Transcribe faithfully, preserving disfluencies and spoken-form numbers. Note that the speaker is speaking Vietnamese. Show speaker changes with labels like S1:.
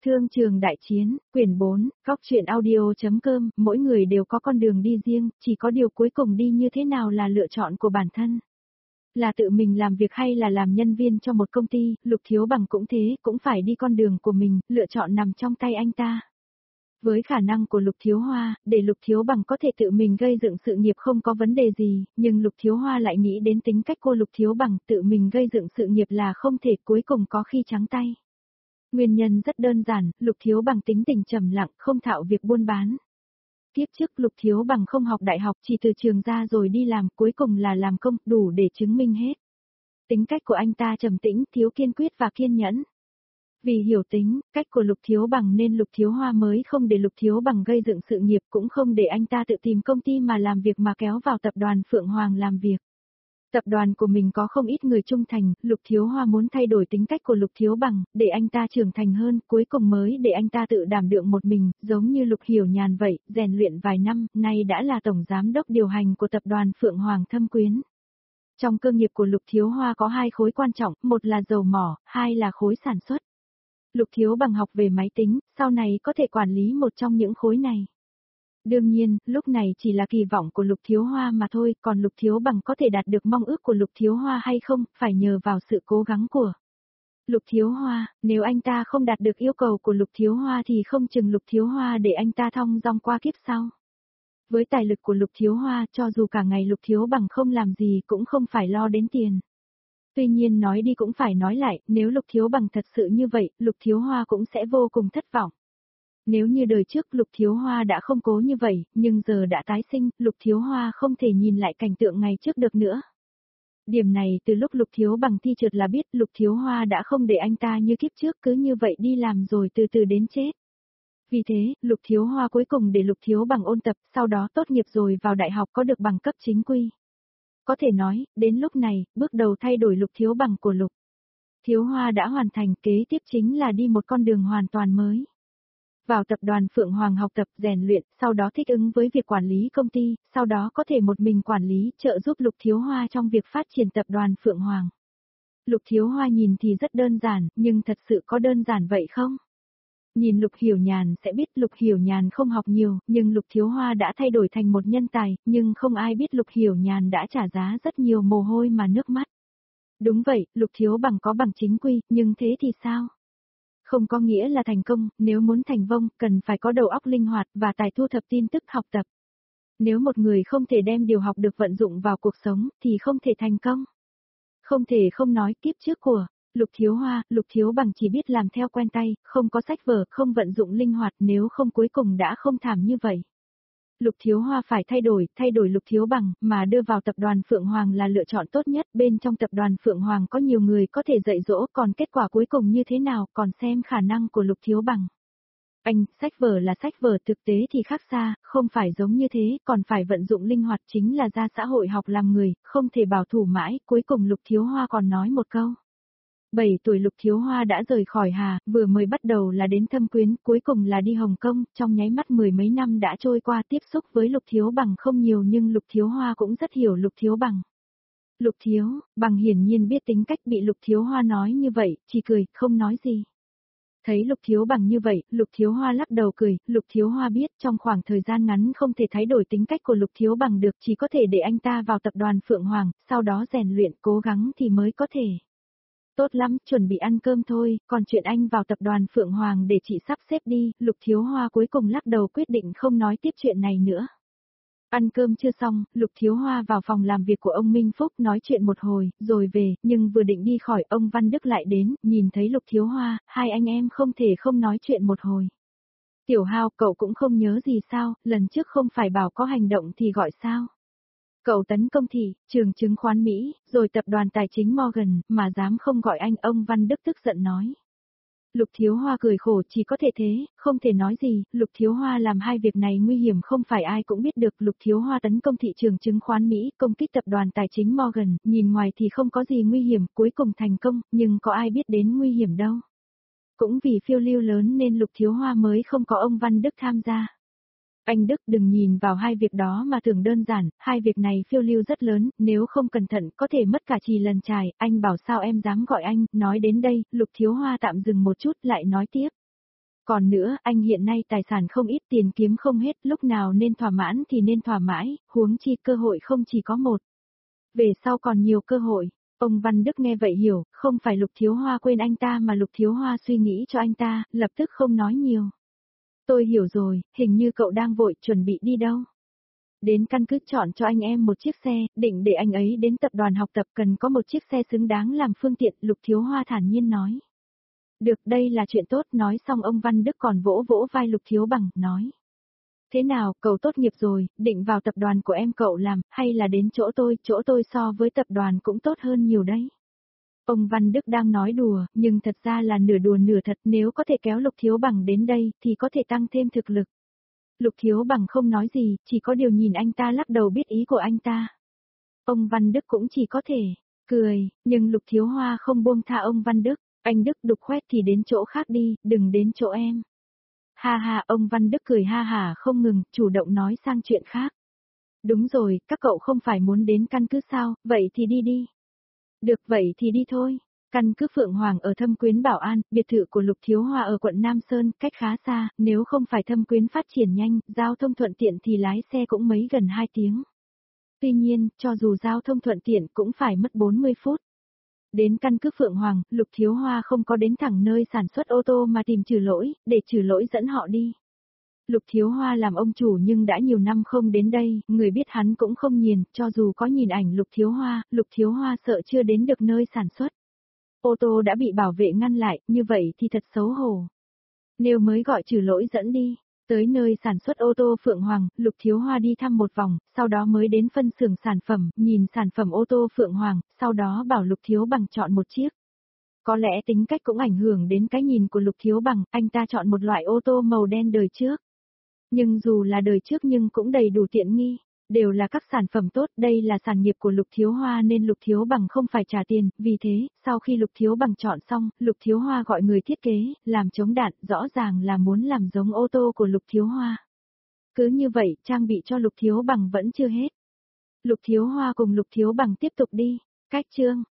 S1: Thương trường đại chiến, quyển bốn, góc truyện audio.com, mỗi người đều có con đường đi riêng, chỉ có điều cuối cùng đi như thế nào là lựa chọn của bản thân. Là tự mình làm việc hay là làm nhân viên cho một công ty, Lục Thiếu Bằng cũng thế, cũng phải đi con đường của mình, lựa chọn nằm trong tay anh ta. Với khả năng của Lục Thiếu Hoa, để Lục Thiếu Bằng có thể tự mình gây dựng sự nghiệp không có vấn đề gì, nhưng Lục Thiếu Hoa lại nghĩ đến tính cách của Lục Thiếu Bằng tự mình gây dựng sự nghiệp là không thể, cuối cùng có khi trắng tay. Nguyên nhân rất đơn giản, Lục Thiếu Bằng tính tình trầm lặng, không thạo việc buôn bán. Tiếp trước Lục Thiếu Bằng không học đại học, chỉ từ trường ra rồi đi làm, cuối cùng là làm công, đủ để chứng minh hết. Tính cách của anh ta trầm tĩnh, thiếu kiên quyết và kiên nhẫn. Vì hiểu tính, cách của Lục Thiếu Bằng nên Lục Thiếu Hoa mới không để Lục Thiếu Bằng gây dựng sự nghiệp, cũng không để anh ta tự tìm công ty mà làm việc mà kéo vào tập đoàn Phượng Hoàng làm việc. Tập đoàn của mình có không ít người trung thành, Lục Thiếu Hoa muốn thay đổi tính cách của Lục Thiếu Bằng, để anh ta trưởng thành hơn, cuối cùng mới để anh ta tự đảm đương một mình, giống như Lục Hiểu Nhàn vậy, rèn luyện vài năm, nay đã là tổng giám đốc điều hành của tập đoàn Phượng Hoàng Thâm Quyến. Trong cơ nghiệp của Lục Thiếu Hoa có hai khối quan trọng, một là dầu mỏ, hai là khối sản xuất. Lục Thiếu Bằng học về máy tính, sau này có thể quản lý một trong những khối này. Đương nhiên, lúc này chỉ là kỳ vọng của Lục Thiếu Hoa mà thôi, còn Lục Thiếu Bằng có thể đạt được mong ước của Lục Thiếu Hoa hay không, phải nhờ vào sự cố gắng của Lục Thiếu Hoa. Nếu anh ta không đạt được yêu cầu của Lục Thiếu Hoa thì không chừng Lục Thiếu Hoa để anh ta thong dong qua kiếp sau. Với tài lực của Lục Thiếu Hoa, cho dù cả ngày Lục Thiếu Bằng không làm gì cũng không phải lo đến tiền. Tuy nhiên nói đi cũng phải nói lại, nếu Lục Thiếu Bằng thật sự như vậy, Lục Thiếu Hoa cũng sẽ vô cùng thất vọng. Nếu như đời trước Lục Thiếu Hoa đã không cố như vậy, nhưng giờ đã tái sinh, Lục Thiếu Hoa không thể nhìn lại cảnh tượng ngày trước được nữa. Điểm này từ lúc Lục Thiếu Bằng thi trượt là biết Lục Thiếu Hoa đã không để anh ta như kiếp trước cứ như vậy đi làm rồi từ từ đến chết. Vì thế, Lục Thiếu Hoa cuối cùng để Lục Thiếu Bằng ôn tập, sau đó tốt nghiệp rồi vào đại học có được bằng cấp chính quy. Có thể nói, đến lúc này, bước đầu thay đổi Lục Thiếu Bằng của Lục Thiếu Hoa đã hoàn thành, kế tiếp chính là đi một con đường hoàn toàn mới. Vào tập đoàn Phượng Hoàng học tập, rèn luyện, sau đó thích ứng với việc quản lý công ty, sau đó có thể một mình quản lý, trợ giúp Lục Thiếu Hoa trong việc phát triển tập đoàn Phượng Hoàng. Lục Thiếu Hoa nhìn thì rất đơn giản, nhưng thật sự có đơn giản vậy không? Nhìn Lục Hiểu Nhàn sẽ biết Lục Hiểu Nhàn không học nhiều, nhưng Lục Thiếu Hoa đã thay đổi thành một nhân tài, nhưng không ai biết Lục Hiểu Nhàn đã trả giá rất nhiều mồ hôi mà nước mắt. Đúng vậy, Lục Thiếu Bằng có bằng chính quy, nhưng thế thì sao? Không có nghĩa là thành công, nếu muốn thành công, cần phải có đầu óc linh hoạt và tài thu thập tin tức học tập. Nếu một người không thể đem điều học được vận dụng vào cuộc sống, thì không thể thành công. Không thể không nói kiếp trước của Lục Thiếu Hoa, Lục Thiếu Bằng chỉ biết làm theo quen tay, không có sách vở, không vận dụng linh hoạt, nếu không cuối cùng đã không thảm như vậy. Lục Thiếu Hoa phải thay đổi, thay đổi Lục Thiếu Bằng, mà đưa vào tập đoàn Phượng Hoàng là lựa chọn tốt nhất, bên trong tập đoàn Phượng Hoàng có nhiều người có thể dạy dỗ, còn kết quả cuối cùng như thế nào, còn xem khả năng của Lục Thiếu Bằng. Anh, sách vở là sách vở, thực tế thì khác xa, không phải giống như thế, còn phải vận dụng linh hoạt, chính là ra xã hội học làm người, không thể bảo thủ mãi, cuối cùng Lục Thiếu Hoa còn nói một câu. bảy tuổi Lục Thiếu Hoa đã rời khỏi Hà, vừa mới bắt đầu là đến Thâm Quyến, cuối cùng là đi Hồng Kông, trong nháy mắt mười mấy năm đã trôi qua, tiếp xúc với Lục Thiếu Bằng không nhiều nhưng Lục Thiếu Hoa cũng rất hiểu Lục Thiếu Bằng. Lục Thiếu Bằng hiển nhiên biết tính cách, bị Lục Thiếu Hoa nói như vậy, chỉ cười, không nói gì. Thấy Lục Thiếu Bằng như vậy, Lục Thiếu Hoa lắc đầu cười, Lục Thiếu Hoa biết trong khoảng thời gian ngắn không thể thay đổi tính cách của Lục Thiếu Bằng được, chỉ có thể để anh ta vào tập đoàn Phượng Hoàng, sau đó rèn luyện cố gắng thì mới có thể. Tốt lắm, chuẩn bị ăn cơm thôi, còn chuyện anh vào tập đoàn Phượng Hoàng để chị sắp xếp đi, Lục Thiếu Hoa cuối cùng lắc đầu quyết định không nói tiếp chuyện này nữa. Ăn cơm chưa xong, Lục Thiếu Hoa vào phòng làm việc của ông Minh Phúc nói chuyện một hồi, rồi về, nhưng vừa định đi khỏi ông Văn Đức lại đến, nhìn thấy Lục Thiếu Hoa, hai anh em không thể không nói chuyện một hồi. Tiểu Hao, cậu cũng không nhớ gì sao, lần trước không phải bảo có hành động thì gọi sao? Cậu tấn công thị, trường chứng khoán Mỹ, rồi tập đoàn tài chính Morgan, mà dám không gọi anh, ông Văn Đức tức giận nói. Lục Thiếu Hoa cười khổ, chỉ có thể thế, không thể nói gì, Lục Thiếu Hoa làm hai việc này nguy hiểm không phải ai cũng biết được. Lục Thiếu Hoa tấn công thị trường chứng khoán Mỹ, công kích tập đoàn tài chính Morgan, nhìn ngoài thì không có gì nguy hiểm, cuối cùng thành công, nhưng có ai biết đến nguy hiểm đâu. Cũng vì phiêu lưu lớn nên Lục Thiếu Hoa mới không có ông Văn Đức tham gia. Anh Đức đừng nhìn vào hai việc đó mà tưởng đơn giản, hai việc này phiêu lưu rất lớn, nếu không cẩn thận có thể mất cả trì lần trải, anh bảo sao em dám gọi anh, nói đến đây, Lục Thiếu Hoa tạm dừng một chút lại nói tiếp. Còn nữa, anh hiện nay tài sản không ít, tiền kiếm không hết, lúc nào nên thỏa mãn thì nên thỏa mãi, huống chi cơ hội không chỉ có một. Về sau còn nhiều cơ hội. Ông Văn Đức nghe vậy hiểu, không phải Lục Thiếu Hoa quên anh ta mà Lục Thiếu Hoa suy nghĩ cho anh ta, lập tức không nói nhiều. Tôi hiểu rồi, hình như cậu đang vội, chuẩn bị đi đâu? Đến căn cứ chọn cho anh em một chiếc xe, định để anh ấy đến tập đoàn học tập, cần có một chiếc xe xứng đáng làm phương tiện, Lục Thiếu Hoa thản nhiên nói. Được, đây là chuyện tốt, nói xong ông Văn Đức còn vỗ vỗ vai Lục Thiếu Bằng, nói. Thế nào, cậu tốt nghiệp rồi, định vào tập đoàn của em cậu làm, hay là đến chỗ tôi, chỗ tôi so với tập đoàn cũng tốt hơn nhiều đấy. Ông Văn Đức đang nói đùa, nhưng thật ra là nửa đùa nửa thật, nếu có thể kéo Lục Thiếu Bằng đến đây, thì có thể tăng thêm thực lực. Lục Thiếu Bằng không nói gì, chỉ có điều nhìn anh ta lắc đầu biết ý của anh ta. Ông Văn Đức cũng chỉ có thể cười, nhưng Lục Thiếu Hoa không buông tha ông Văn Đức, anh Đức đục khoét thì đến chỗ khác đi, đừng đến chỗ em. Ha ha, ông Văn Đức cười ha hả không ngừng, chủ động nói sang chuyện khác. Đúng rồi, các cậu không phải muốn đến căn cứ sao, vậy thì đi đi. Được vậy thì đi thôi. Căn cứ Phượng Hoàng ở Thâm Quyến Bảo An, biệt thự của Lục Thiếu Hoa ở quận Nam Sơn, cách khá xa, nếu không phải Thâm Quyến phát triển nhanh, giao thông thuận tiện thì lái xe cũng mấy gần hai tiếng. Tuy nhiên, cho dù giao thông thuận tiện cũng phải mất bốn mươi phút. Đến căn cứ Phượng Hoàng, Lục Thiếu Hoa không có đến thẳng nơi sản xuất ô tô mà tìm Trừ Lỗi, để Trừ Lỗi dẫn họ đi. Lục Thiếu Hoa làm ông chủ nhưng đã nhiều năm không đến đây, người biết hắn cũng không nhìn, cho dù có nhìn ảnh Lục Thiếu Hoa, Lục Thiếu Hoa sợ chưa đến được nơi sản xuất. Ô tô đã bị bảo vệ ngăn lại, như vậy thì thật xấu hổ. Nếu mới gọi Trừ Lỗi dẫn đi, tới nơi sản xuất ô tô Phượng Hoàng, Lục Thiếu Hoa đi thăm một vòng, sau đó mới đến phân xưởng sản phẩm, nhìn sản phẩm ô tô Phượng Hoàng, sau đó bảo Lục Thiếu Bằng chọn một chiếc. Có lẽ tính cách cũng ảnh hưởng đến cái nhìn của Lục Thiếu Bằng, anh ta chọn một loại ô tô màu đen đời trước. Nhưng dù là đời trước nhưng cũng đầy đủ tiện nghi, đều là các sản phẩm tốt, đây là sản nghiệp của Lục Thiếu Hoa nên Lục Thiếu Bằng không phải trả tiền, vì thế, sau khi Lục Thiếu Bằng chọn xong, Lục Thiếu Hoa gọi người thiết kế, làm chống đạn, rõ ràng là muốn làm giống ô tô của Lục Thiếu Hoa. Cứ như vậy, trang bị cho Lục Thiếu Bằng vẫn chưa hết. Lục Thiếu Hoa cùng Lục Thiếu Bằng tiếp tục đi, cách chương.